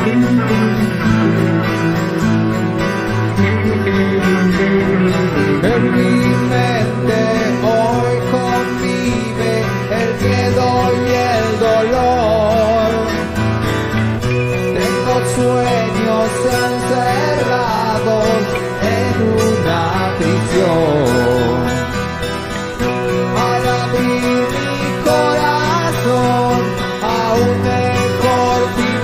En mi mente hoy convive el miedo y el dolor. Tengo sueños encerrados en una prisión. Al abrir mi corazón a un mejor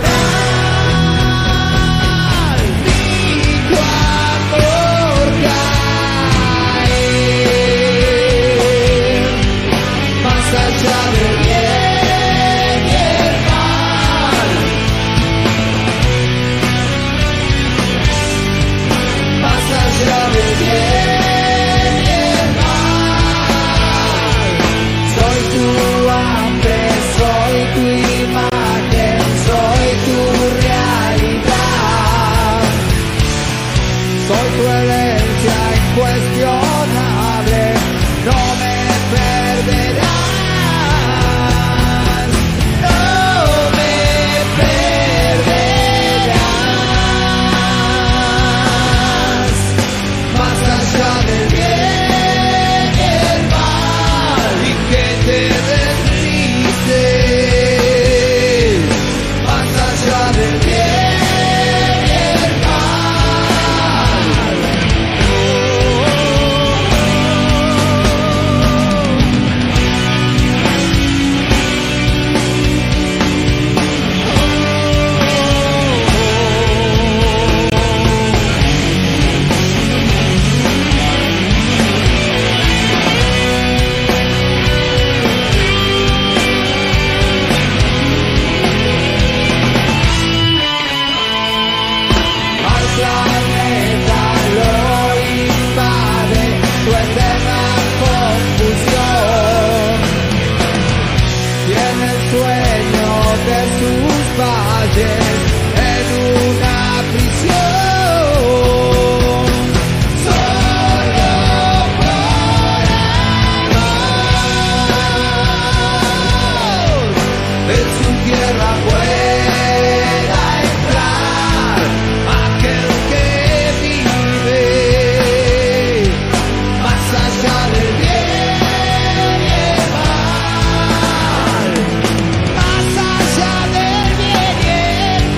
final, mi amor caer más allá del bien y el mal, más allá del bien y el mal. Soy tu hambre, soy tu imagen, soy tu realidad. Soy tu herencia incuestionable, no me perderás, no me perderás. Más allá del bien y el mal, y que te deslices, más allá del bien y el mal. Al planeta lo invade tu eterna confusión. Tiene el sueño de sus valles en una prisión. Solo por amor en su tierra pueda entrar aquel que vive más allá del bien y el mal, más allá del bien y el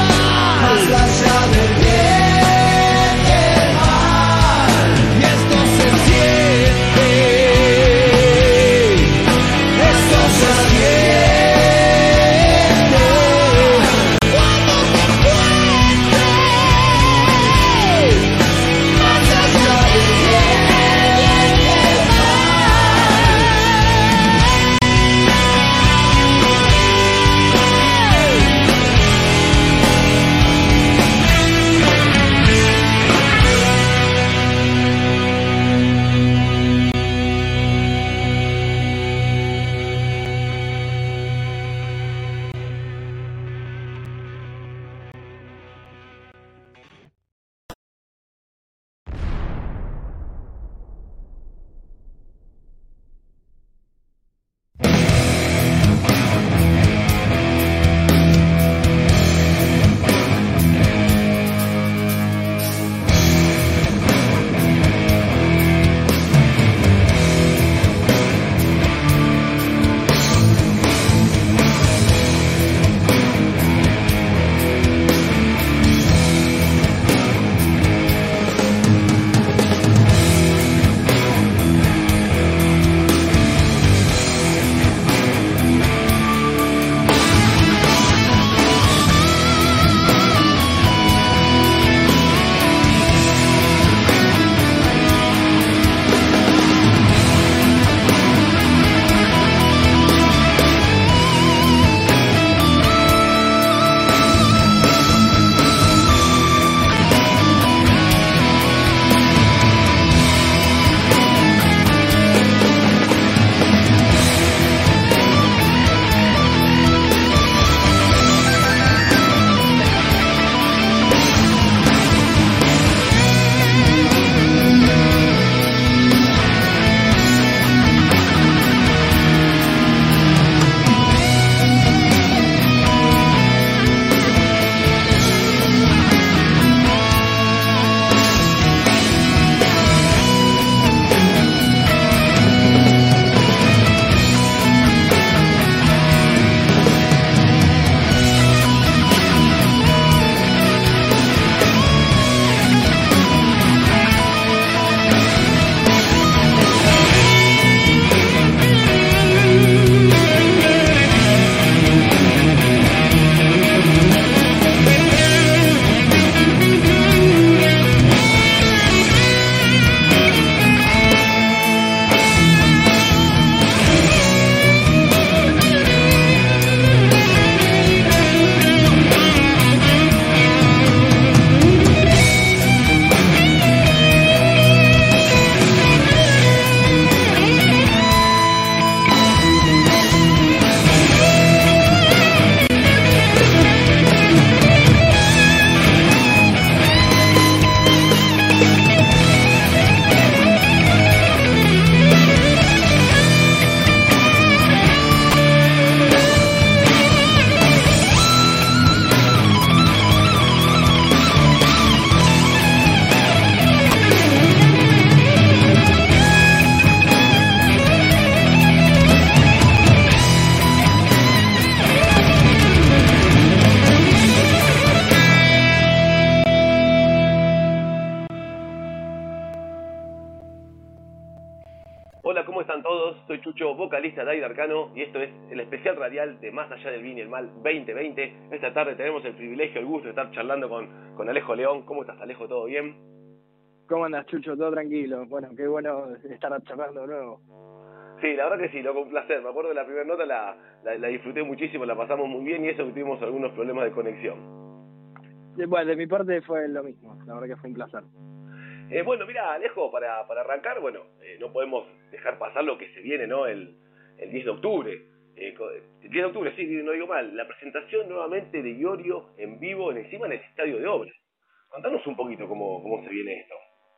Hola, ¿cómo están todos? Soy Chucho, vocalista de Aire Arcano, y esto es el especial radial de Más Allá del Bien y el Mal 2020. Esta tarde tenemos el privilegio, el gusto de estar charlando con Alejo León. ¿Cómo estás, Alejo? ¿Todo bien? ¿Cómo andas, Chucho? ¿Todo tranquilo? Bueno, qué bueno estar charlando de nuevo. Sí, la verdad que sí, loco, un placer. Me acuerdo de la primera nota, la disfruté muchísimo, la pasamos muy bien, y eso que tuvimos algunos problemas de conexión. Bueno, de mi parte fue lo mismo, la verdad que fue un placer. Bueno, mira, Alejo, para arrancar, no podemos dejar pasar lo que se viene, ¿no? El 10 de octubre. El 10 de octubre, sí, no digo mal, la presentación nuevamente de Iorio en vivo, encima en el Estadio de Obras. Contanos un poquito cómo se viene esto.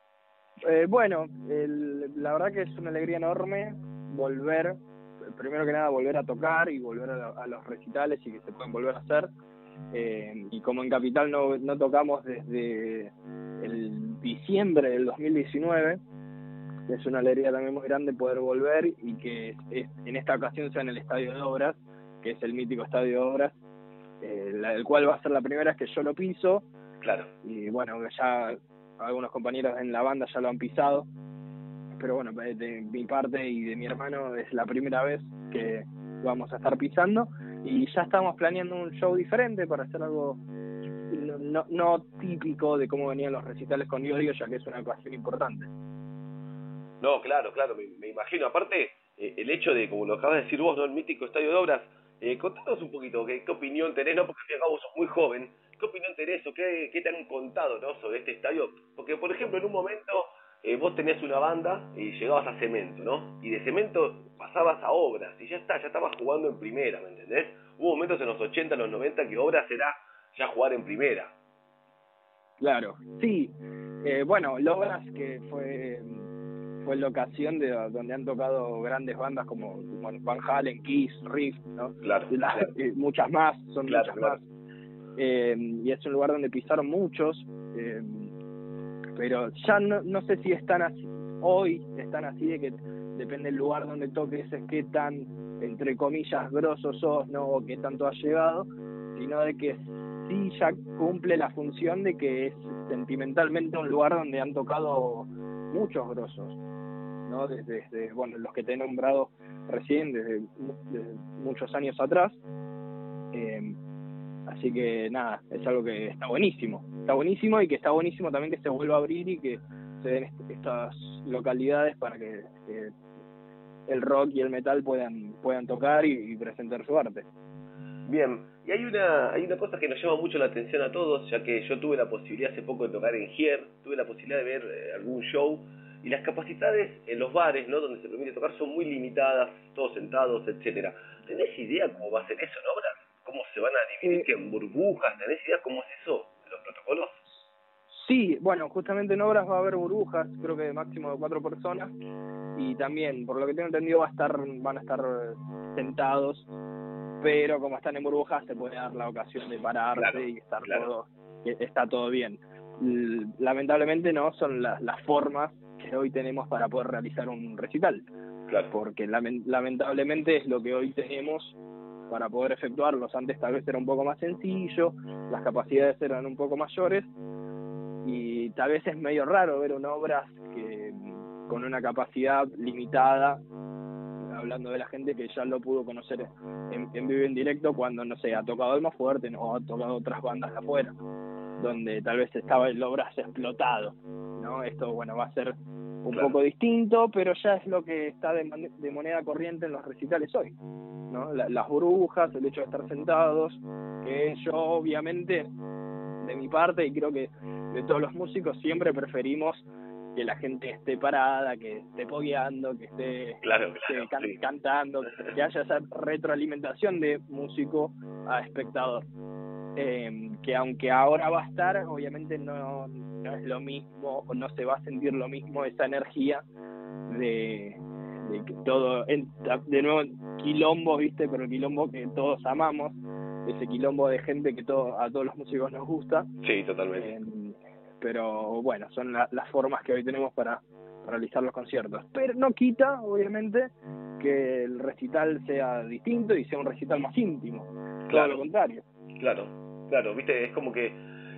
La verdad que es una alegría enorme volver, primero que nada volver a tocar y volver a los recitales y que se pueden volver a hacer. Y como en Capital no tocamos desde el diciembre del 2019, es una alegría también muy grande poder volver y que en esta ocasión sea en el Estadio de Obras, que es el mítico Estadio de Obras, el cual va a ser la primera vez que yo lo piso. Claro. Y bueno, ya algunos compañeros en la banda ya lo han pisado, pero bueno, de mi parte y de mi hermano es la primera vez que vamos a estar pisando, y ya estamos planeando un show diferente para hacer algo no típico de cómo venían los recitales con Iorio, ya que es una ocasión importante. No, claro, me imagino. Aparte, el hecho de, como lo acabas de decir vos, ¿no? El mítico Estadio de Obras, contanos un poquito, ¿qué opinión tenés? No, porque al fin y al cabo sos muy joven. ¿Qué opinión tenés o qué te han contado, ¿no? Sobre este estadio? Porque, por ejemplo, en un momento vos tenías una banda y llegabas a Cemento, ¿no? Y de Cemento pasabas a Obras y ya estabas jugando en primera, ¿me entendés? Hubo momentos en los 80, en los 90 que Obras era ya jugar en primera. Claro, sí. Bueno, Obras que fue la ocasión de donde han tocado grandes bandas como Van Halen, Kiss, Riff, ¿no? Claro. Muchas más, muchas claro. más. Y es un lugar donde pisaron muchos, pero ya no sé si están así, hoy están así, de que depende del lugar donde toques, es qué tan, entre comillas, grosos sos, ¿no? O qué tanto has llegado, sino de que sí ya cumple la función de que es sentimentalmente un lugar donde han tocado muchos grosos, ¿no? Desde los que te he nombrado recién, desde muchos años atrás. Así que nada, es algo que está buenísimo, y que está buenísimo también que se vuelva a abrir y que se den estas localidades para que el rock y el metal puedan tocar y presentar su arte. Bien, y hay una cosa que nos llama mucho la atención a todos, ya que yo tuve la posibilidad hace poco de tocar en Gier, tuve la posibilidad de ver algún show, y las capacidades en los bares, ¿no?, donde se permite tocar son muy limitadas, todos sentados, etcétera. ¿Tenés idea cómo va a ser eso en Obras? ¿Cómo se van a dividir en burbujas? ¿Tenés idea cómo es eso, los protocolos? Sí, bueno, justamente en Obras va a haber burbujas, creo que de máximo de 4 personas, y también, por lo que tengo entendido, van a estar sentados, pero como están en burbujas se puede dar la ocasión de pararse y estar está todo bien. Lamentablemente no son las formas que hoy tenemos para poder realizar un recital, porque lamentablemente es lo que hoy tenemos para poder efectuarlos. Antes tal vez era un poco más sencillo, las capacidades eran un poco mayores, y tal vez es medio raro ver una obra que con una capacidad limitada, hablando de la gente que ya lo pudo conocer en vivo, en directo, cuando, no sé, ha tocado el Más Fuerte, o ha tocado otras bandas de afuera, donde tal vez estaba el Obras explotado, ¿no? Esto, va a ser un poco distinto, pero ya es lo que está de moneda corriente en los recitales hoy, ¿no? Las burbujas, el hecho de estar sentados, que yo obviamente, de mi parte, y creo que de todos los músicos, siempre preferimos que la gente esté parada, que esté pogueando, que esté cantando, que haya esa retroalimentación de músico a espectador. Que aunque ahora va a estar, obviamente no es lo mismo, o no se va a sentir lo mismo esa energía de que todo, de nuevo, quilombo, ¿viste? Pero el quilombo que todos amamos, ese quilombo de gente que a todos los músicos nos gusta. Sí, totalmente. Pero bueno, son las formas que hoy tenemos para realizar los conciertos. Pero no quita, obviamente, que el recital sea distinto y sea un recital más íntimo. Todo lo contrario. Claro, viste, es como que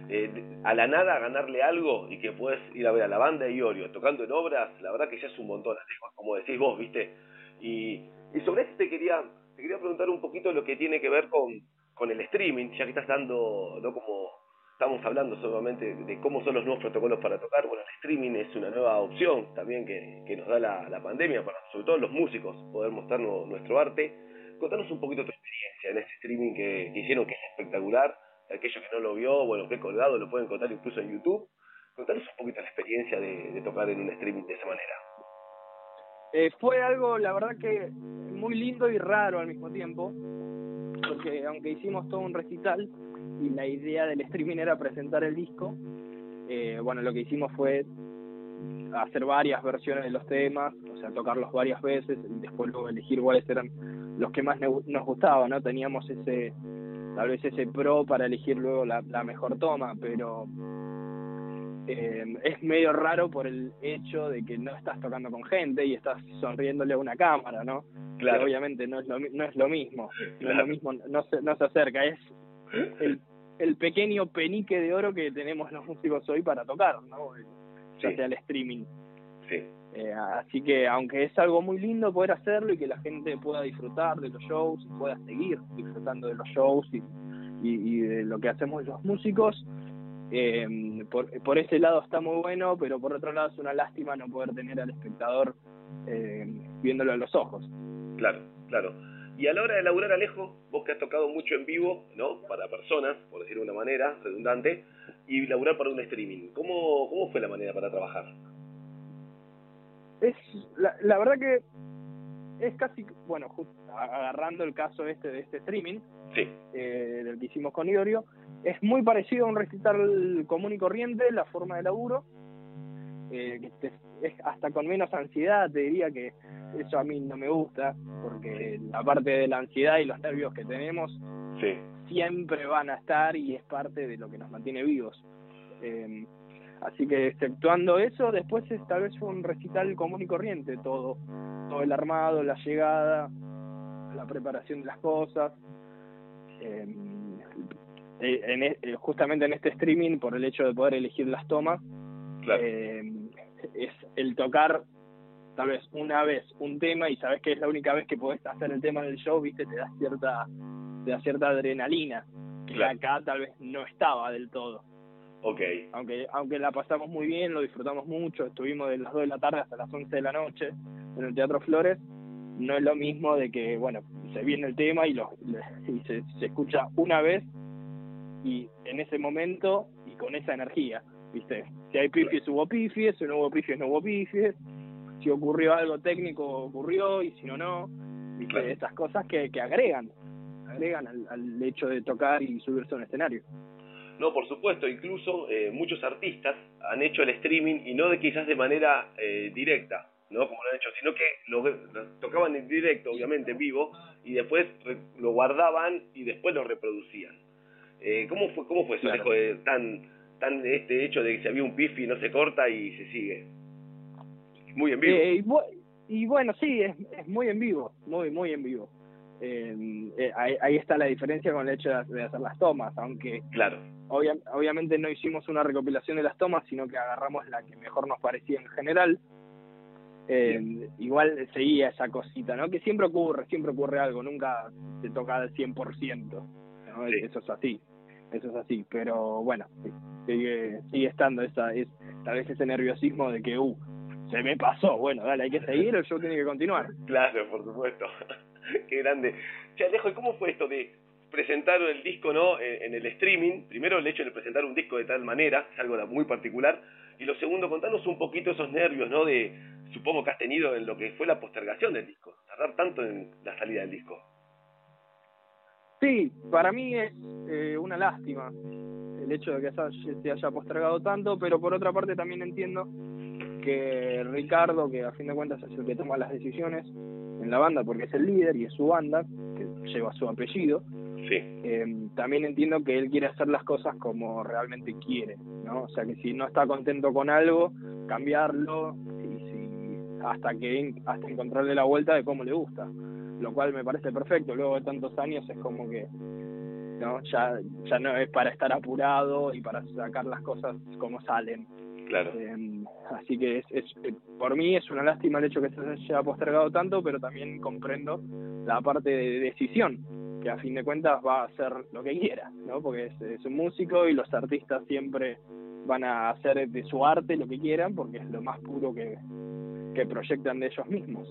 a la nada ganarle algo y que puedes ir a ver a la banda de Iorio tocando en obras, la verdad que ya es un montón, Alejo, como decís vos, ¿viste? Y sobre esto te quería preguntar un poquito lo que tiene que ver con el streaming, ya que estás dando, ¿no? Como estamos hablando solamente de cómo son los nuevos protocolos para tocar. Bueno, el streaming es una nueva opción también que nos da la pandemia para, sobre todo los músicos, poder mostrar nuestro arte. Contanos un poquito tu experiencia en este streaming que hicieron, que es espectacular. Aquellos que no lo vio, bueno, que he colgado, lo pueden contar incluso en YouTube. Contanos un poquito la experiencia de tocar en un streaming de esa manera. Fue algo, la verdad que muy lindo y raro al mismo tiempo, porque aunque hicimos todo un recital y la idea del streaming era presentar el disco, bueno, lo que hicimos fue hacer varias versiones de los temas, o sea, tocarlos varias veces y después luego elegir cuáles eran los que más nos gustaban, ¿no? Teníamos tal vez ese pro para elegir luego la mejor toma, pero es medio raro por el hecho de que no estás tocando con gente y estás sonriéndole a una cámara, ¿no? Claro. Que obviamente no es lo mismo, Claro. no es lo mismo, no se acerca, es el pequeño penique de oro que tenemos los músicos hoy para tocar, ¿no? Ya sea el streaming. Sí. Así que aunque es algo muy lindo poder hacerlo y que la gente pueda disfrutar de los shows y pueda seguir disfrutando de los shows y de lo que hacemos los músicos, por ese lado está muy bueno, pero por otro lado es una lástima no poder tener al espectador viéndolo a los ojos. Claro, claro. Y a la hora de laburar, Alejo, vos que has tocado mucho en vivo, ¿no? Para personas, por decirlo de una manera redundante, y laburar para un streaming, ¿cómo fue la manera para trabajar? Es la verdad que es casi, bueno, agarrando el caso de este streaming, sí, del que hicimos con Iorio, es muy parecido a un recital común y corriente, la forma de laburo, es hasta con menos ansiedad, te diría que eso a mí no me gusta, porque la parte de la ansiedad y los nervios que tenemos sí, siempre van a estar y es parte de lo que nos mantiene vivos. Así que exceptuando eso, después tal vez fue un recital común y corriente, todo el armado, la llegada, la preparación de las cosas. Justamente en este streaming, por el hecho de poder elegir las tomas, claro, es el tocar tal vez una vez un tema y sabes que es la única vez que podés hacer el tema del show, viste, te da cierta adrenalina, que claro, acá tal vez no estaba del todo. Okay. Aunque la pasamos muy bien, lo disfrutamos mucho, estuvimos de las 2 de la tarde hasta las 11 de la noche en el Teatro Flores. No es lo mismo de que, bueno, se viene el tema y se escucha una vez y en ese momento y con esa energía, ¿viste? Si hay pifies, hubo pifies, si no hubo pifies, no hubo pifies, si ocurrió algo técnico, ocurrió, y si no, no, ¿viste? Claro. Estas cosas que agregan al hecho de tocar y subirse a un escenario. No, por supuesto, incluso muchos artistas han hecho el streaming y no quizás de manera directa, ¿no? Como lo han hecho, sino que lo tocaban en directo, obviamente en vivo, y después lo guardaban y después lo reproducían. ¿Cómo fue eso, Alejo, tan este hecho de que si había un pifi no se corta y se sigue? Muy en vivo. Y bueno, sí, es muy en vivo, muy en vivo. Ahí está la diferencia con el hecho de hacer las tomas, aunque claro, obviamente no hicimos una recopilación de las tomas, sino que agarramos la que mejor nos parecía en general. Igual seguía esa cosita, ¿no? Que siempre ocurre algo, nunca se toca al 100%, ¿no? Sí. Eso es así, pero bueno, sigue estando tal vez ese nerviosismo de que se me pasó, bueno, dale, hay que seguir, el show tiene que continuar. Claro, por supuesto. Qué grande. Che, Alejo, ¿y cómo fue esto de presentar el disco, ¿no? En el streaming? Primero, el hecho de presentar un disco de tal manera, es algo muy particular. Y lo segundo, contanos un poquito esos nervios, ¿no? Supongo que has tenido en lo que fue la postergación del disco, tardar tanto en la salida del disco. Sí, para mí es una lástima el hecho de que se haya postergado tanto, pero por otra parte también entiendo que Ricardo, que a fin de cuentas es el que toma las decisiones en la banda porque es el líder y es su banda, que lleva su apellido, sí. También entiendo que él quiere hacer las cosas como realmente quiere, ¿no? O sea que si no está contento con algo, cambiarlo hasta encontrarle la vuelta de cómo le gusta, lo cual me parece perfecto. Luego de tantos años es como que ¿no? Ya no es para estar apurado y para sacar las cosas como salen. Claro. Así que por mí es una lástima el hecho que se haya postergado tanto, pero también comprendo la parte de decisión, que a fin de cuentas va a hacer lo que quiera, ¿no? Porque es un músico y los artistas siempre van a hacer de su arte lo que quieran, porque es lo más puro que proyectan de ellos mismos.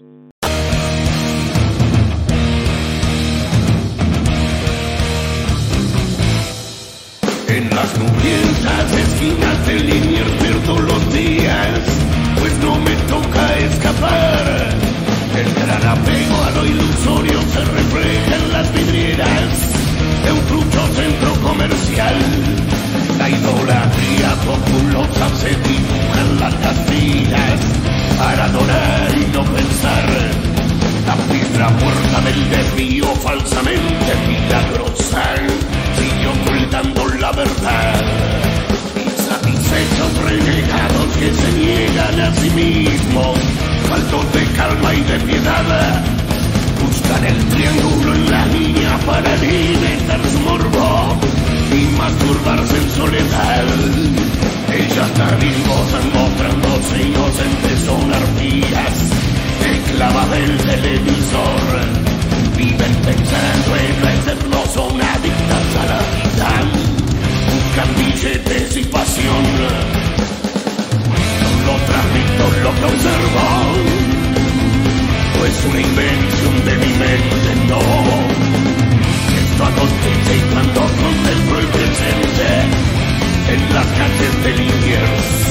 En las nubladas esquinas del Liniers pierdo los días, pues no me toca escapar. El gran apego a lo ilusorio se refleja en las vidrieras de un trucho centro comercial. La idolatría populosa se dibuja en las castillas para adorar y no pensar. La piedra muerta del desvío falsamente milagrosa sigue ocultando la verdad. Insatisfechos renegados que se niegan a sí mismos, faltos de calma y de piedad, buscan el triángulo en la niña para alimentar su morbo y masturbarse en soledad. Ellas también gozan mostrándose inocentes, son arpías esclavas del televisor. Viven pensando en lo eterno, son adictas a la vida, buscan billetes y pasión. No lo transmito, lo que observo, es una invención de mi mente, no. Esto acontece cuando contemplo el presente en las calles de Liniers.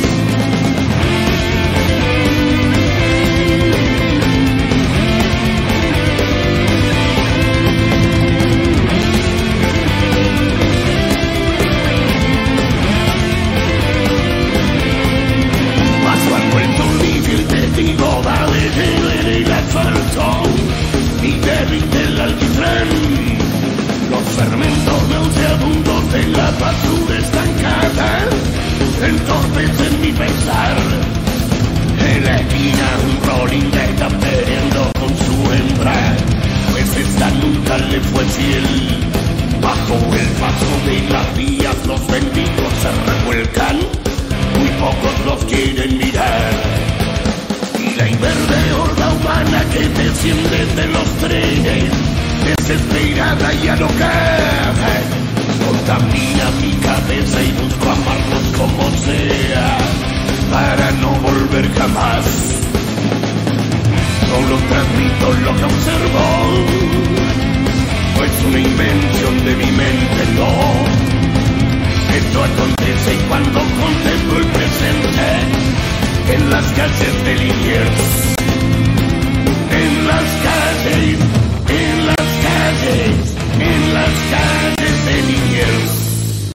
En el asfalto y derrite el alquitrán. Los fermentos nauseabundos de la basura estancada entorpecen mi pensar. En la esquina un rolling está peleando con su hembra, pues esta nunca le fue fiel. Bajo el paso de las vías los benditos se revuelcan, muy pocos los quieren mirar. La inverde horda humana que desciende de los trenes, desesperada y alocada, contamina mi cabeza y busco amarlos como sea, para no volver jamás. Solo transmito lo que observo, pues una invención de mi mente, no. Esto acontece cuando contemplo el presente en las calles de Liniers, en las calles, en las calles, en las calles de Liniers.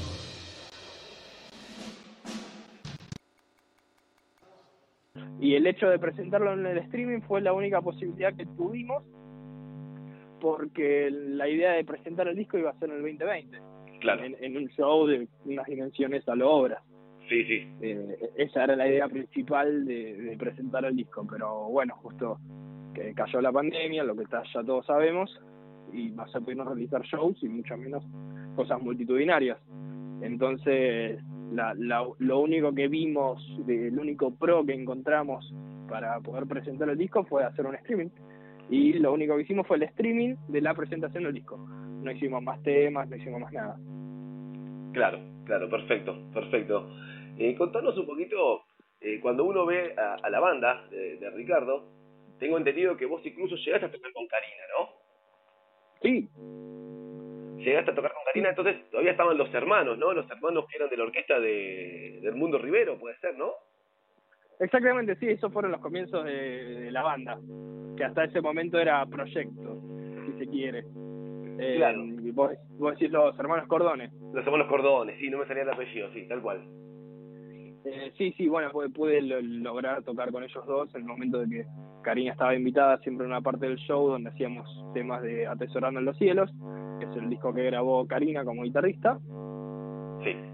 Y el hecho de presentarlo en el streaming fue la única posibilidad que tuvimos, porque la idea de presentar el disco iba a ser en el 2020, claro. en un show de unas dimensiones a lo obras. Sí, sí. Esa era la idea principal de presentar el disco, pero bueno, justo que cayó la pandemia, lo que ya todos sabemos, y no se pudieron realizar shows y mucho menos cosas multitudinarias. Entonces, lo único que vimos, el único pro que encontramos para poder presentar el disco fue hacer un streaming, y lo único que hicimos fue el streaming de la presentación del disco. No hicimos más temas, no hicimos más nada. Claro, perfecto. Contanos un poquito, cuando uno ve a la banda de Ricardo, tengo entendido que vos incluso llegaste a tocar con Karina, ¿no? Sí. Llegaste a tocar con Karina, entonces todavía estaban los hermanos, ¿no? Los hermanos que eran de la orquesta del Mundo Rivero, puede ser, ¿no? Exactamente, sí, esos fueron los comienzos de la banda, que hasta ese momento era proyecto, si se quiere. Claro. Vos decís los hermanos Cordones. Los hermanos Cordones, sí, no me salía el apellido, sí, tal cual. Sí, bueno, pude lograr tocar con ellos dos en el momento de que Karina estaba invitada siempre en una parte del show donde hacíamos temas de Atesorando en los Cielos, que es el disco que grabó Karina como guitarrista. Sí.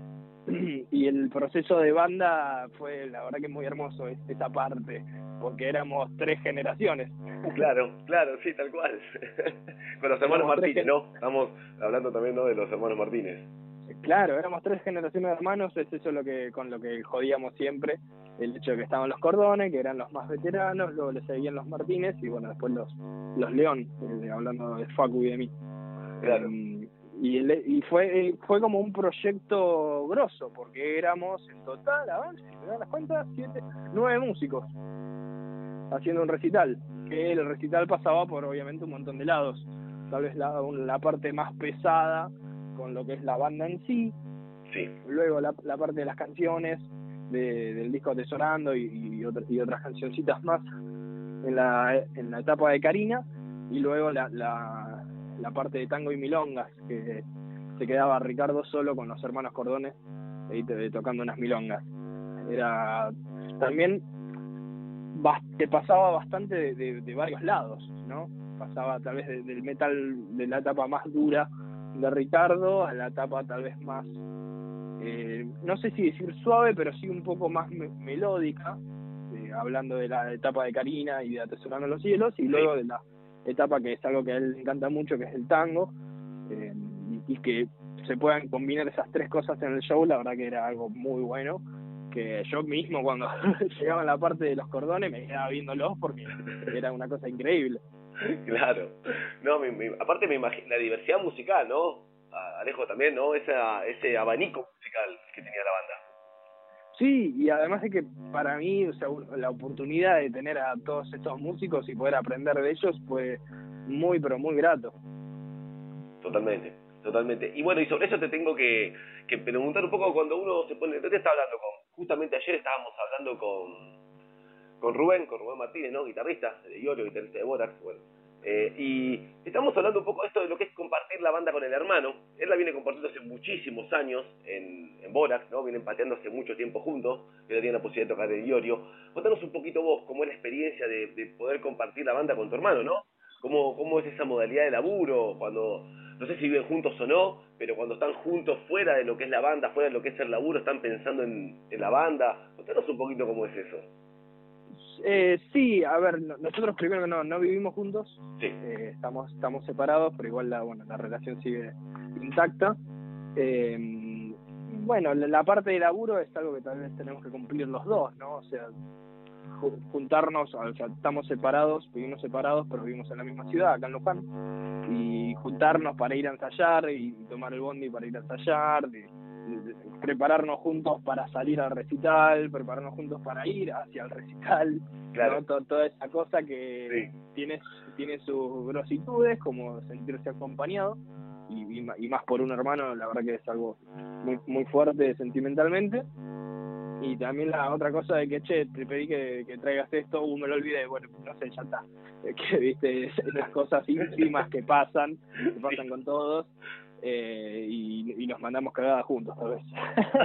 y el proceso de banda fue, la verdad que muy hermoso esa parte, porque éramos 3 generaciones. Claro, sí, tal cual. Con los hermanos Martínez, ¿no? Estamos hablando también, ¿no?, de los hermanos Martínez. Claro, éramos 3 generaciones de hermanos, es eso con lo que jodíamos siempre, el hecho de que estaban los Cordones, que eran los más veteranos, luego le seguían los Martínez, y bueno, después los León, hablando de Facu y de mí. Claro. Y fue como un proyecto grosso, porque éramos en total, a ver, si me dan las cuentas, 9 músicos haciendo un recital, que el recital pasaba por obviamente un montón de lados, tal vez la parte más pesada con lo que es la banda en sí, luego la parte de las canciones del disco Atesorando y otras cancioncitas más en la etapa de Karina, y luego la parte de tango y milongas, que se quedaba Ricardo solo con los hermanos Cordones tocando unas milongas. Era también que pasaba bastante de varios lados, ¿no? Pasaba tal vez del metal de la etapa más dura de Ricardo a la etapa tal vez más, no sé si decir suave, pero sí un poco más melódica, hablando de la etapa de Karina y de Atesorando los Cielos, y luego de la etapa que es algo que a él le encanta mucho, que es el tango, y que se puedan combinar esas 3 cosas en el show, la verdad que era algo muy bueno, que yo mismo cuando llegaba a la parte de los Cordones me quedaba viéndolos porque era una cosa increíble. Claro, no, aparte me imagino la diversidad musical, ¿no? Alejo, también, ¿no? Ese abanico musical que tenía la banda. Sí, y además de que para mí, o sea, la oportunidad de tener a todos estos músicos y poder aprender de ellos fue muy, pero muy grato. Totalmente. Y bueno, y sobre eso te tengo que preguntar un poco cuando uno se pone... Te estaba hablando justamente ayer estábamos hablando con Rubén Martínez, ¿no?, guitarrista de Iorio, guitarrista de Borax, bueno. Y estamos hablando un poco de esto de lo que es compartir la banda con el hermano. Él la viene compartiendo hace muchísimos años en Borax, ¿no? Vienen pateando hace mucho tiempo juntos, que tiene la posibilidad de tocar en Iorio. Contanos un poquito vos, cómo es la experiencia de poder compartir la banda con tu hermano, ¿no? ¿Cómo es esa modalidad de laburo? Cuando, no sé si viven juntos o no, pero cuando están juntos fuera de lo que es la banda, fuera de lo que es el laburo, están pensando en la banda. Contanos un poquito cómo es eso. Sí, a ver, nosotros primero que no vivimos juntos, sí. Estamos separados, pero igual la relación sigue intacta. Bueno, la parte de laburo es algo que tal vez tenemos que cumplir los dos, ¿no? O sea, juntarnos, o sea, estamos separados, vivimos separados, pero vivimos en la misma ciudad, acá en Luján, y juntarnos para ir a ensayar y tomar el bondi para ir a ensayar, prepararnos juntos para salir al recital, prepararnos juntos para ir hacia el recital, claro, ¿no? Toda esa cosa que tiene sus grositudes, como sentirse acompañado, y más por un hermano, la verdad que es algo muy, muy fuerte sentimentalmente. Y también la otra cosa de que, che, te pedí que traigas esto, me lo olvidé, bueno, no sé, ya está. Que viste, las cosas íntimas que pasan con todos, y nos mandamos cagadas juntos, tal vez.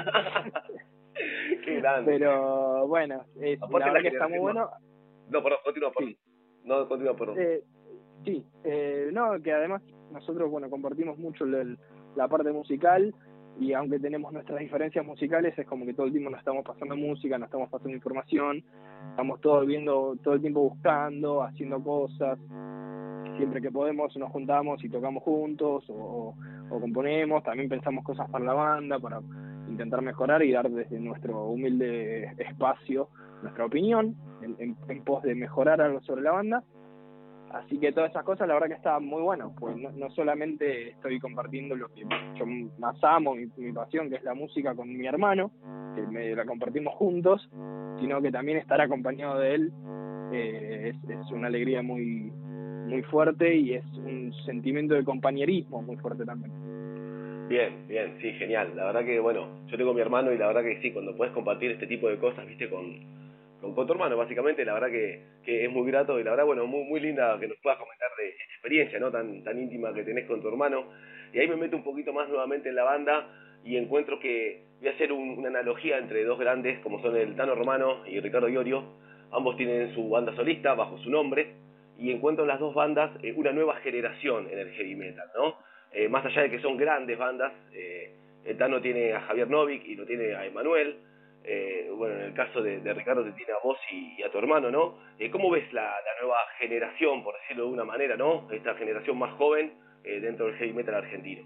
Qué grande. Pero bueno, la verdad que está muy bueno. No, perdón, continúa, perdón. Sí. No, continúa, perdón. Sí, no, que además nosotros, bueno, compartimos mucho la parte musical, y aunque tenemos nuestras diferencias musicales, es como que todo el tiempo nos estamos pasando música, nos estamos pasando información, estamos todo el tiempo buscando, haciendo cosas. Siempre que podemos nos juntamos y tocamos juntos o componemos, también pensamos cosas para la banda, para intentar mejorar y dar desde nuestro humilde espacio nuestra opinión en pos de mejorar algo sobre la banda. Así que todas esas cosas la verdad que está muy bueno, pues no solamente estoy compartiendo lo que yo más amo, mi pasión, que es la música, con mi hermano, que la compartimos juntos, sino que también estar acompañado de él es una alegría muy, muy fuerte, y es un sentimiento de compañerismo muy fuerte también. Bien, sí, genial. La verdad que, bueno, yo tengo mi hermano y la verdad que sí, cuando puedes compartir este tipo de cosas, viste, con tu hermano, básicamente, la verdad que es muy grato, y la verdad, bueno, muy, muy linda que nos puedas comentar de esta experiencia, ¿no?, tan íntima que tenés con tu hermano. Y ahí me meto un poquito más nuevamente en la banda y encuentro que voy a hacer una analogía entre dos grandes, como son el Tano Romano y Ricardo Iorio. Ambos tienen su banda solista bajo su nombre, y encuentro en las dos bandas una nueva generación en el heavy metal, ¿no? Más allá de que son grandes bandas, el Tano tiene a Javier Novik y lo tiene a Emanuel. Bueno, en el caso de Ricardo te tiene a vos y a tu hermano, ¿no? ¿Cómo ves la nueva generación, por decirlo de una manera, ¿no? Esta generación más joven dentro del heavy metal argentino.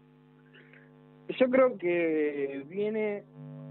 Yo creo que viene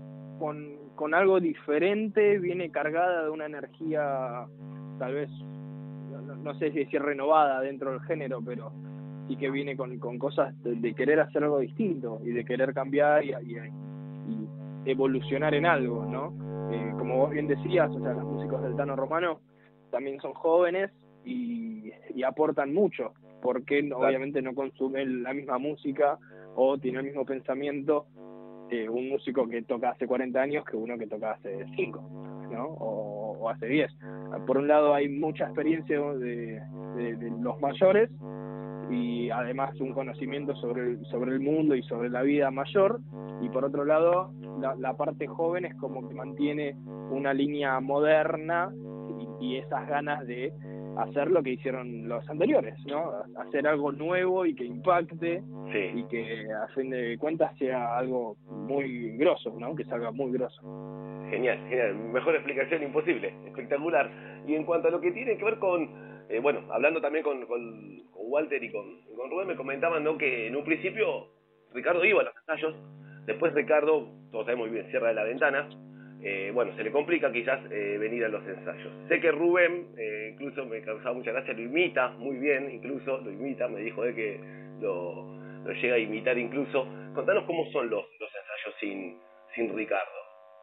con algo diferente, viene cargada de una energía, tal vez, no sé si decir renovada dentro del género, pero sí que viene con cosas de querer hacer algo distinto y de querer cambiar y evolucionar en algo, ¿no? Como vos bien decías, o sea, los músicos del Tano Romano también son jóvenes y aportan mucho, porque obviamente no consumen la misma música o tiene el mismo pensamiento un músico que toca hace 40 años que uno que toca hace 5, ¿no? O hace 10. Por un lado hay mucha experiencia de los mayores y además un conocimiento sobre el mundo y sobre la vida mayor, y por otro lado la parte joven es como que mantiene una línea moderna y esas ganas de hacer lo que hicieron los anteriores, ¿no? Hacer algo nuevo y que impacte, sí, y que a fin de cuentas sea algo muy grosso, ¿no? Que salga muy grosso. Genial, mejor explicación imposible, espectacular. Y en cuanto a lo que tiene que ver con, bueno, hablando también con Walter y con Rubén, me comentaban, ¿no?, que en un principio Ricardo iba a los ensayos, después Ricardo, todos sabemos muy bien, cierra de la ventana. Bueno, se le complica quizás venir a los ensayos. Sé que Rubén, incluso me causaba mucha gracia, lo imita muy bien, incluso lo imita, me dijo que lo llega a imitar incluso. Contanos cómo son los ensayos sin Ricardo.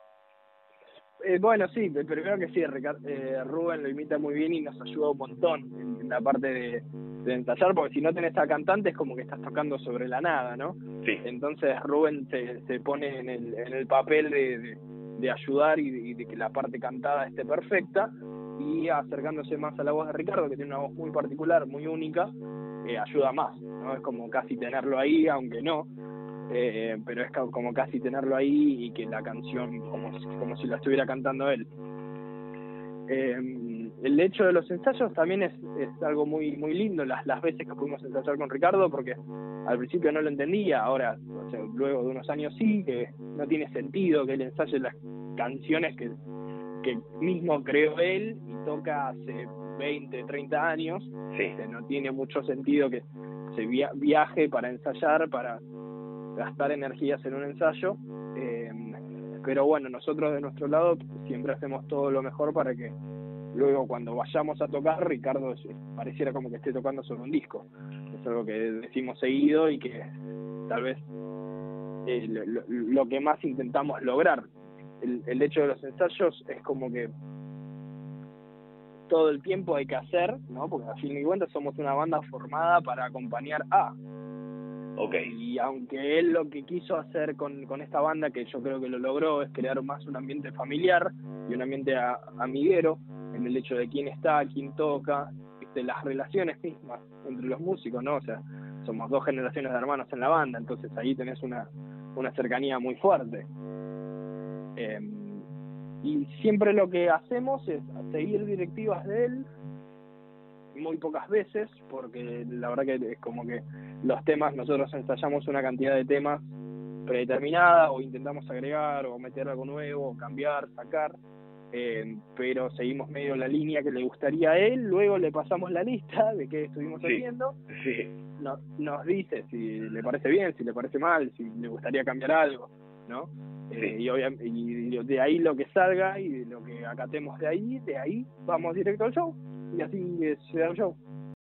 Bueno, sí, primero que sí, Rubén lo imita muy bien y nos ayuda un montón en la parte de ensayar, porque si no tenés a cantante es como que estás tocando sobre la nada, ¿no? Sí. Entonces Rubén se pone en el papel de ayudar y de que la parte cantada esté perfecta, y acercándose más a la voz de Ricardo, que tiene una voz muy particular, muy única, ayuda más, ¿no? Es como casi tenerlo ahí, aunque no, pero es como casi tenerlo ahí y que la canción como si la estuviera cantando él. El hecho de los ensayos también es algo muy muy lindo, las veces que pudimos ensayar con Ricardo, porque al principio no lo entendía, ahora, o sea, luego de unos años sí, que no tiene sentido que él ensaye las canciones que mismo creó él y toca hace 20, 30 años. Sí. No tiene mucho sentido que se viaje para ensayar, para gastar energías en un ensayo, pero bueno, nosotros de nuestro lado siempre hacemos todo lo mejor para que luego cuando vayamos a tocar, Ricardo pareciera como que esté tocando sobre un disco. Es algo que decimos seguido y que tal vez lo que más intentamos lograr. El hecho de los ensayos es como que todo el tiempo hay que hacer, ¿no? Porque a fin de cuentas somos una banda formada para acompañar a. Okay. Y aunque él lo que quiso hacer con esta banda, que yo creo que lo logró, es crear más un ambiente familiar y un ambiente amiguero, en el hecho de quién está, quién toca, las relaciones mismas entre los músicos, ¿no? O sea, somos 2 generaciones de hermanos en la banda, entonces ahí tenés una cercanía muy fuerte. Y siempre lo que hacemos es seguir directivas de él, muy pocas veces, porque la verdad que es como que los temas, nosotros ensayamos una cantidad de temas predeterminada, o intentamos agregar o meter algo nuevo, o cambiar, sacar, pero seguimos medio la línea que le gustaría a él. Luego le pasamos la lista de qué estuvimos haciendo. Sí. Nos dice si le parece bien, si le parece mal, si le gustaría cambiar algo, ¿no? Sí. Y de ahí lo que salga y lo que acatemos de ahí vamos directo al show, y así se da el show.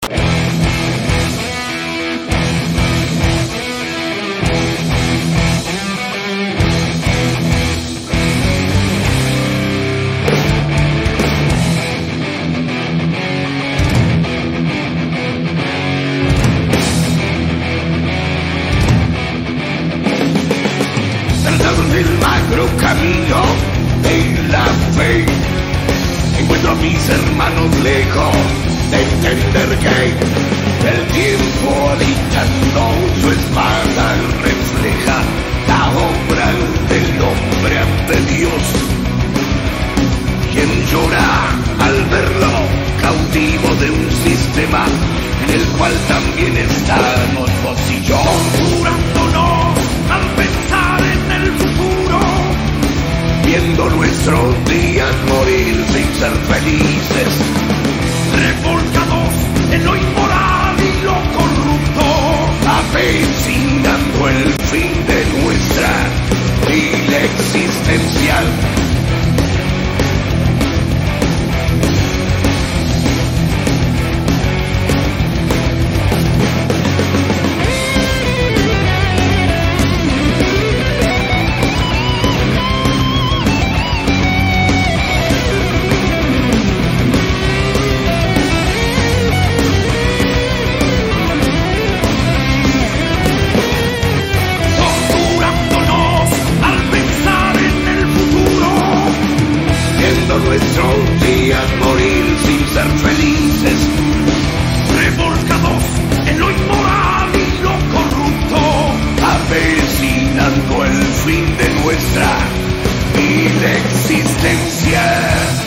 El magro camino de la fe, encuentro a mis hermanos lejos de entender que el tiempo dictando su espada refleja la obra del hombre ante Dios, quien llora al verlo cautivo de un sistema en el cual también estamos vos y yo, conjurándonos al pensar decían morir sin ser felices, revolcados en lo inmoral y lo corrupto, avecinando el fin de nuestra vida existencial. Nuestros días morir sin ser felices, revolcados en lo inmoral y lo corrupto, avecinando el fin de nuestra vida existencia.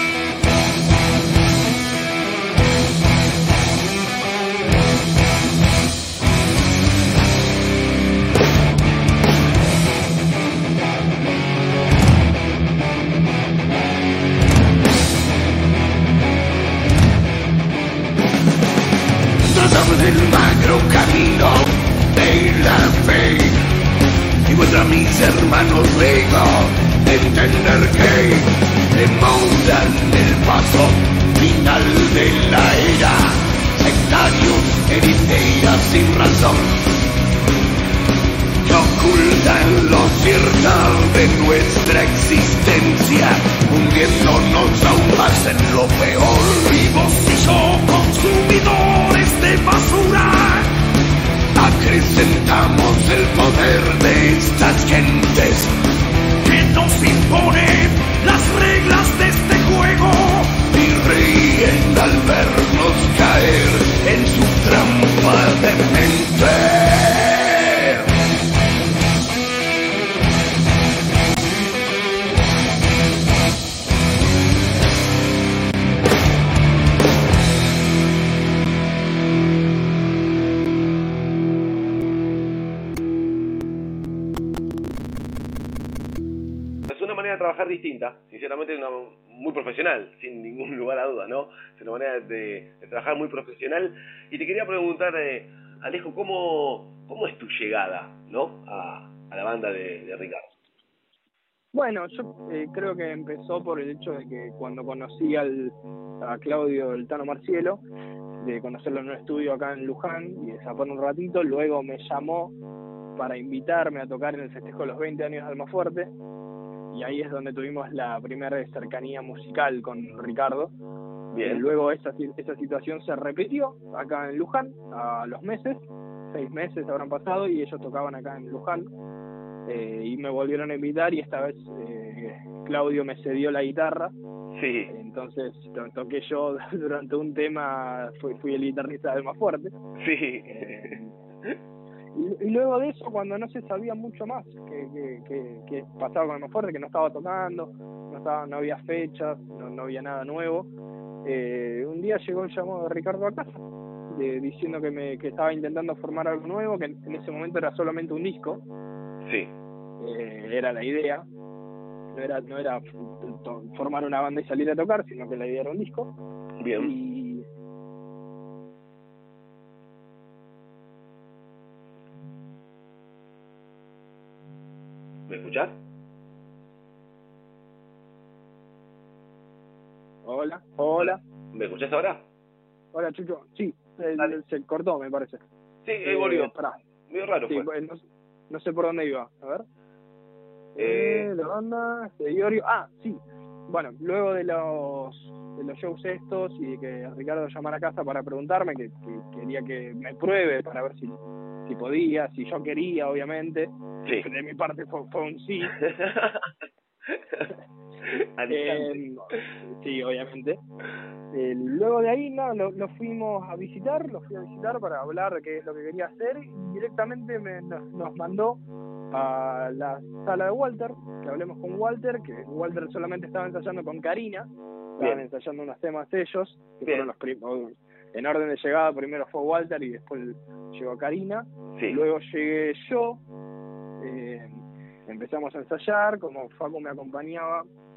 Del magro camino de la fe y vuelta a mis hermanos luego de entender que demoran el paso final de la era, sectarios en ideas sin razón que ocultan lo cierto de nuestra existencia, hundiéndonos aún más en lo peor. Vivos y yo consumidores de basura, acrecentamos el poder de estas gentes que nos imponen las reglas de este juego y ríen al vernos caer en su trampa de mente. Trabajar distinta, sinceramente una muy profesional, sin ningún lugar a duda, ¿no? Es una manera de trabajar muy profesional. Y te quería preguntar, Alejo, ¿cómo es tu llegada, ¿no? a la banda de Ricardo? Bueno, yo creo que empezó por el hecho de que cuando conocí a Claudio el Tano Marcielo, de conocerlo en un estudio acá en Luján y de zapar un ratito, luego me llamó para invitarme a tocar en el festejo de los 20 años de Almafuerte. Y ahí es donde tuvimos la primera cercanía musical con Ricardo. Bien. Luego esa situación se repitió acá en Luján a los meses, 6 meses habrán pasado, y ellos tocaban acá en Luján. Y me volvieron a invitar y esta vez Claudio me cedió la guitarra. Sí. Entonces toqué yo durante un tema, fui el guitarrista del más fuerte. Sí. Y luego de eso, cuando no se sabía mucho más que pasaba con el más fuerte, que no estaba tocando, no había fechas, no había nada nuevo, un día llegó el llamado de Ricardo a casa, diciendo que estaba intentando formar algo nuevo, que en ese momento era solamente un disco. Sí. Era la idea, no era formar una banda y salir a tocar, sino que la idea era un disco. Bien. ¿Me escuchás? Hola. ¿Me escuchás ahora? Hola, Chucho. Sí, se cortó, me parece. Sí, ahí volvió. Pará. Medio raro sí, fue. No sé por dónde iba. A ver. La banda de Iorio. Ah, sí. Bueno, luego de los shows estos y de que Ricardo llamara a casa para preguntarme, que quería que me pruebe para ver si podía, si yo quería, obviamente. Sí. De mi parte fue un sí. Sí, obviamente. Luego de ahí lo fui a visitar para hablar de qué es lo que quería hacer, y directamente nos mandó a la sala de Walter, que hablemos con Walter, que Walter solamente estaba ensayando con Karina, estaban ensayando unos temas ellos, que fueron los en orden de llegada. Primero fue Walter y después llegó Karina. Sí. Luego llegué yo, empezamos a ensayar, como Facu me acompañaba,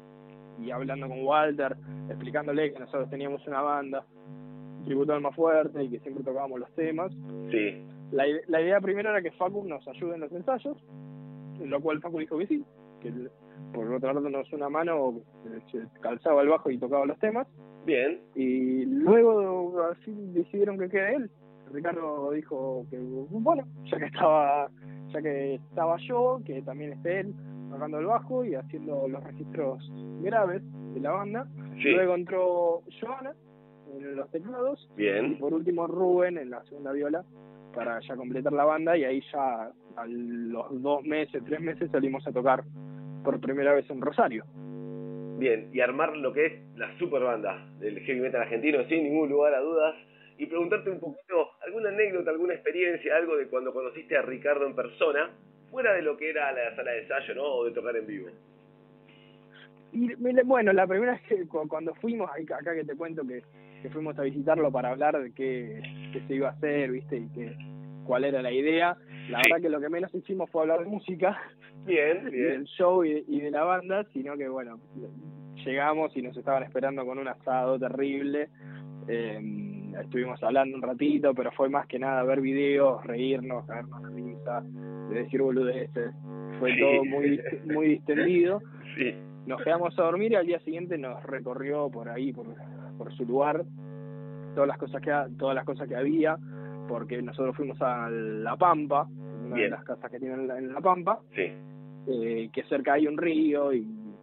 y hablando con Walter, explicándole que nosotros teníamos una banda, Tributo al Más Fuerte, y que siempre tocábamos los temas. Sí. La idea primero era que Facu nos ayude en los ensayos, en lo cual Facu dijo que sí, que por otro lado nos una mano, calzaba el bajo y tocaba los temas. Bien. Y luego así decidieron que quede él. Ricardo dijo que bueno, ya que estaba yo, que también esté él tocando el bajo y haciendo los registros graves de la banda. Sí. Luego entró Joana en los teclados. Bien. Y por último Rubén en la segunda viola para ya completar la banda, y ahí ya a los 3 meses salimos a tocar por primera vez en Rosario. Bien, y armar lo que es la super banda del heavy metal argentino sin ningún lugar a dudas, y preguntarte un poquito alguna anécdota, alguna experiencia, algo de cuando conociste a Ricardo en persona, fuera de lo que era la sala de ensayo, ¿no? O de tocar en vivo. Y bueno, la primera vez que cuando fuimos, acá que te cuento que fuimos a visitarlo para hablar de qué se iba a hacer, ¿viste? Y cuál era la idea. La verdad que lo que menos hicimos fue hablar de música. Bien, Y bien. del show y de la banda, sino que bueno, llegamos y nos estaban esperando con un asado terrible. Estuvimos hablando un ratito, pero fue más que nada ver videos, reírnos, caernos de risa, de decir boludeces. Fue todo muy distendido. Sí. Nos quedamos a dormir y al día siguiente nos recorrió por ahí, por su lugar, todas las cosas que había, porque nosotros fuimos a La Pampa, una Bien. de las casas que tienen en La Pampa, Sí. que cerca hay un río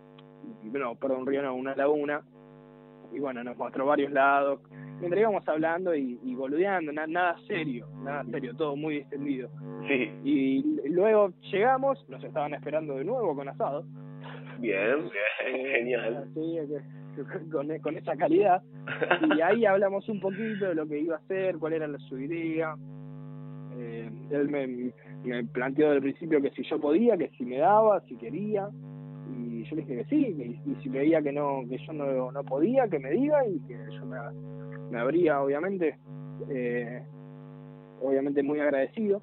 una laguna, y bueno, nos mostró varios lados, mientras íbamos hablando y boludeando, nada serio, todo muy distendido. Sí. Y luego llegamos, nos estaban esperando de nuevo con asado. Bien, genial. Sí, con esa calidad. Y ahí hablamos un poquito de lo que iba a hacer, cuál era su idea. Él me planteó desde el principio que si yo podía, que si me daba, si quería. Y yo le dije que sí, y si veía que yo no podía, que me diga, y que yo me habría, obviamente muy agradecido.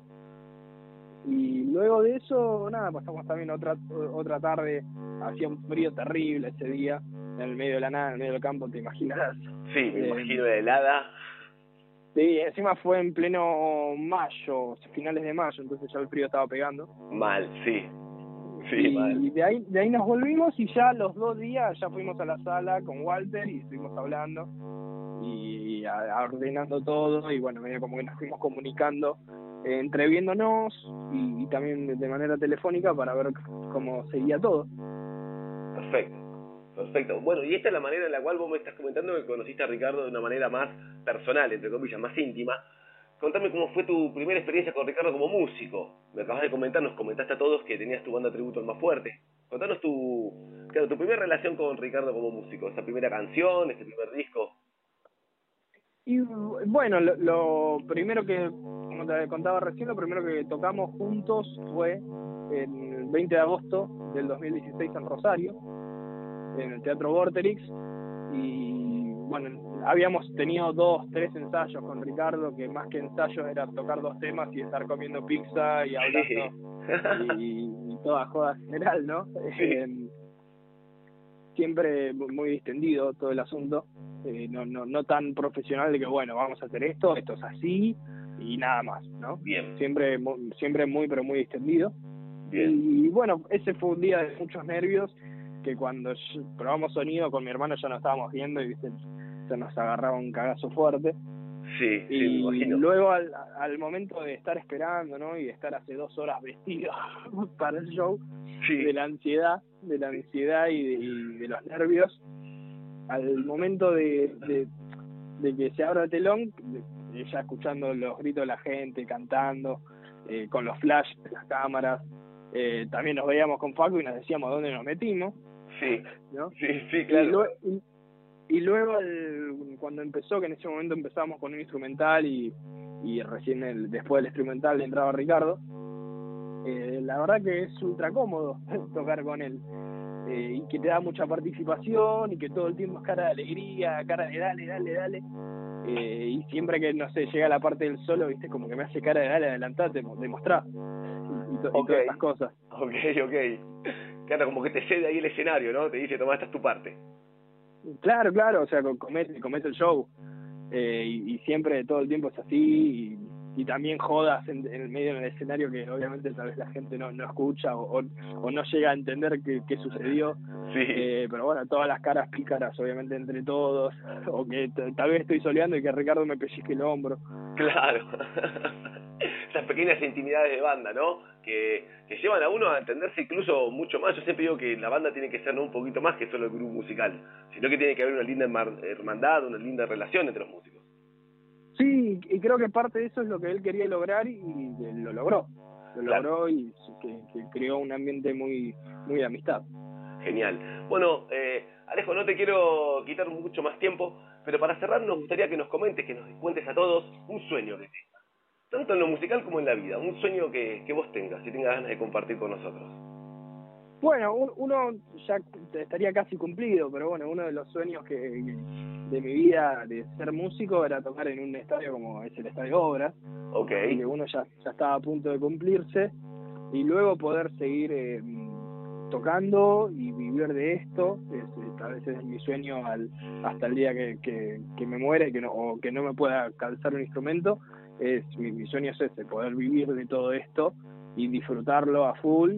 Y luego de eso, nada, pasamos también otra tarde. Hacía un frío terrible ese día, en el medio de la nada, en el medio del campo, te imaginarás. Sí, me imagino de helada. Sí, encima fue en pleno mayo, finales de mayo, entonces ya el frío estaba pegando. Mal, sí. Sí, y mal. de ahí nos volvimos, y ya los 2 días ya fuimos a la sala con Walter y estuvimos hablando y ordenando todo, y bueno, medio como que nos fuimos comunicando, entreviéndonos y también de manera telefónica para ver cómo seguía todo. Perfecto. Bueno, y esta es la manera en la cual vos me estás comentando que conociste a Ricardo de una manera más personal, entre comillas, más íntima. Contame cómo fue tu primera experiencia con Ricardo como músico. Me acabas de comentar, nos comentaste a todos que tenías tu banda Tributo al Más Fuerte. Contanos tu primera relación con Ricardo como músico, esa primera canción, este primer disco. Y bueno, lo primero que, como te contaba recién, lo primero que tocamos juntos fue el 20 de agosto del 2016 en Rosario, en el Teatro Vorterix, y bueno, habíamos tenido 2-3 ensayos con Ricardo, que más que ensayos era tocar 2 temas y estar comiendo pizza y hablando y toda joda general, ¿no? Sí. Siempre muy distendido todo el asunto, no tan profesional de que bueno, vamos a hacer esto es así y nada más, ¿no? Bien. Siempre muy pero muy distendido. Bien. Y bueno, ese fue un día de muchos nervios, que cuando probamos sonido con mi hermano ya nos estábamos viendo y viste, se nos agarraba un cagazo fuerte. Sí, me imagino. Luego al momento de estar esperando, ¿no? Y de estar hace 2 horas vestido para el show, Sí. de la ansiedad y de los nervios, al momento de que se abra el telón, ya escuchando los gritos de la gente, cantando, con los flash de las cámaras, también nos veíamos con Facu y nos decíamos dónde nos metimos. Sí, ¿no? sí, claro. Y luego cuando empezó, que en ese momento empezamos con un instrumental y recién después del instrumental entraba Ricardo, la verdad que es ultra cómodo tocar con él, y que te da mucha participación y que todo el tiempo es cara de alegría, cara de dale, y siempre que, no sé, llega la parte del solo, viste, como que me hace cara de dale, adelantate, demostrá. y todas esas cosas. Ok. Claro, como que te cede ahí el escenario, ¿no? Te dice, toma, esta es tu parte. Claro, o sea, comete el show. Y siempre, todo el tiempo es así, y también jodas en el medio del escenario que obviamente tal vez la gente no escucha o no llega a entender qué sucedió. Sí. Pero bueno, todas las caras pícaras, obviamente, entre todos, o que tal vez estoy soleando y que Ricardo me pellizque el hombro. Claro. Esas pequeñas intimidades de banda, ¿no? Que llevan a uno a entenderse incluso mucho más. Yo siempre digo que la banda tiene que ser, ¿no?, un poquito más que solo el grupo musical, sino que tiene que haber una linda hermandad, una linda relación entre los músicos. Sí, y creo que parte de eso es lo que él quería lograr y lo logró. Logró y que creó un ambiente muy muy de amistad. Genial. Bueno, Alejo, no te quiero quitar mucho más tiempo, pero para cerrar nos gustaría que nos comentes, que nos cuentes a todos un sueño que tengas, tanto en lo musical como en la vida, un sueño que vos tengas, si tengas ganas de compartir con nosotros. Bueno, uno ya estaría casi cumplido, pero bueno, uno de los sueños de mi vida de ser músico era tocar en un estadio como es el Estadio Obras. Okay. Y que uno ya estaba a punto de cumplirse, y luego poder seguir tocando y vivir de esto. A veces es mi sueño hasta el día que me muere, o que no me pueda calzar un instrumento. Mi sueño es ese, poder vivir de todo esto y disfrutarlo a full.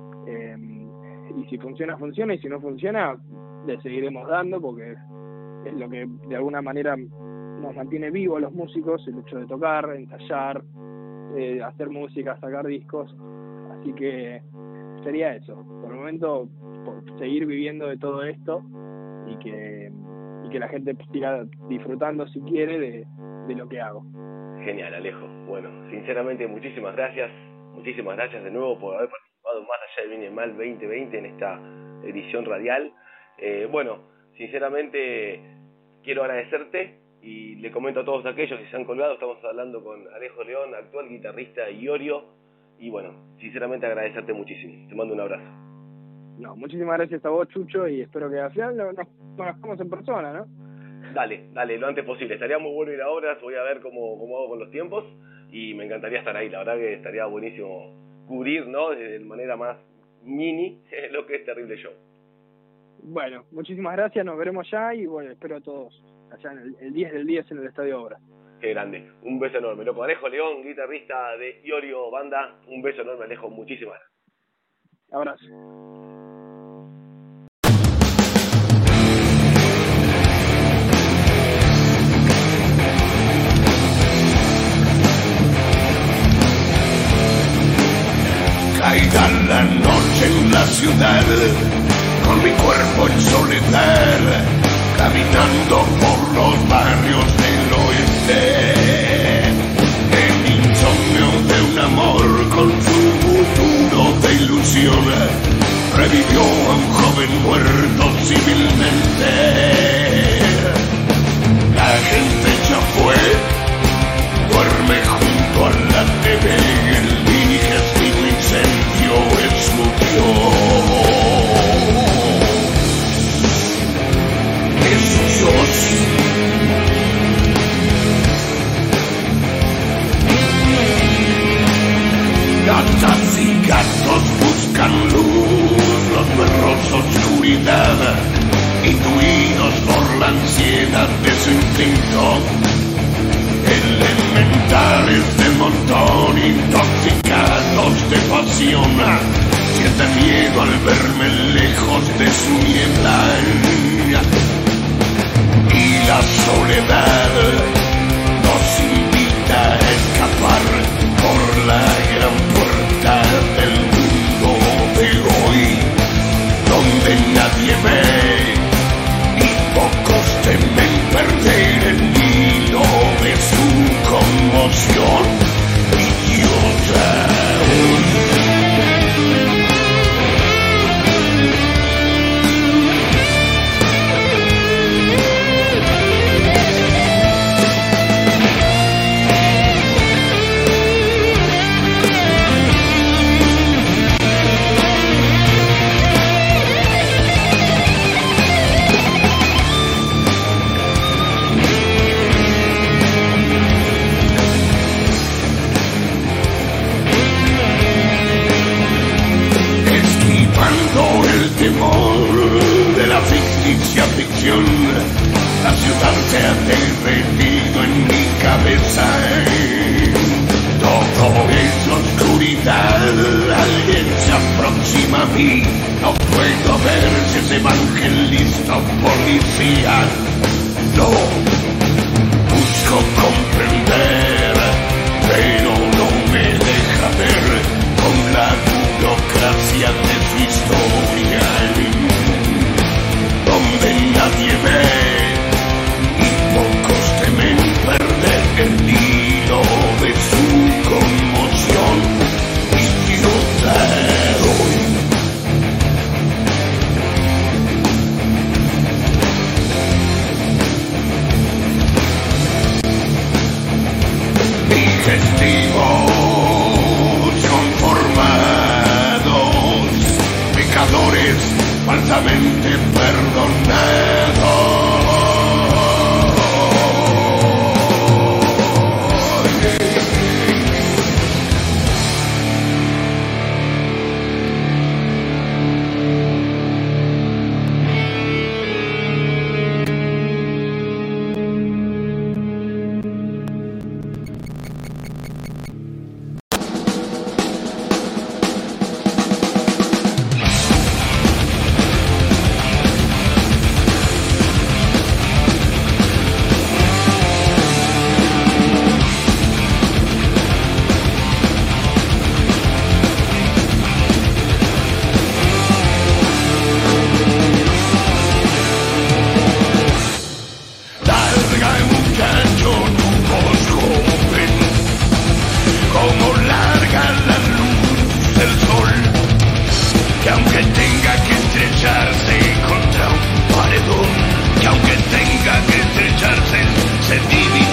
Y si funciona, y si no funciona, le seguiremos dando, porque es lo que de alguna manera nos mantiene vivos los músicos, el hecho de tocar, ensayar, hacer música, sacar discos. Así que sería eso, por el momento, seguir viviendo de todo esto y que la gente siga disfrutando, si quiere, de lo que hago. Genial, Alejo. Bueno, sinceramente muchísimas gracias de nuevo por haber participado Más Allá del Bien y el Mal 2020 en esta edición radial. Bueno, sinceramente quiero agradecerte y le comento a todos aquellos que se han colgado. Estamos hablando con Alejo León, actual guitarrista de Iorio, y bueno, sinceramente agradecerte muchísimo. Te mando un abrazo. No, muchísimas gracias a vos, Chucho, y espero que al final nos conozcamos en persona, ¿no? Dale, lo antes posible. Estaría muy bueno ir a Obras, voy a ver cómo hago con los tiempos, y me encantaría estar ahí. La verdad que estaría buenísimo cubrir, ¿no?, de manera más mini lo que es Terrible Show. Bueno, muchísimas gracias, nos veremos ya, y bueno, espero a todos allá en el 10 del 10 en el Estadio Obras. Qué grande, un beso enorme, loco. Alejo León, guitarrista de Iorio Banda, un beso enorme, Alejo, muchísimas gracias. Abrazo. Caída la noche en la ciudad, con mi cuerpo en soledad, caminando por los barrios del oeste. El insomnio de un amor con su futuro de ilusión revivió a un joven muerto civilmente. La gente ya fue, duerme junto a la TV, el digestivo incendio explotó. ¡Qué sucios! Gatas y gatos buscan luz, los perros oscuridad, intuidos por la ansiedad de su instinto. Elementales de montón, intoxicados de pasión, sienten miedo al verme lejos de su niebla. Y la soledad nos invita a escapar por la gran puerta del mundo de hoy, donde nadie ve y pocos temen perder el hilo de su conmoción idiota. se ha derretido en mi cabeza. Todo es oscuridad, alguien se aproxima a mí. No puedo ver si es evangelista o policía. No, busco comprender, pero no me deja ver con la burocracia de su historia, donde nadie ve y pocos temen perder el hilo de su conmoción. Y yo te doy testigos son formados, pecadores falsamente perdonados. Se divide.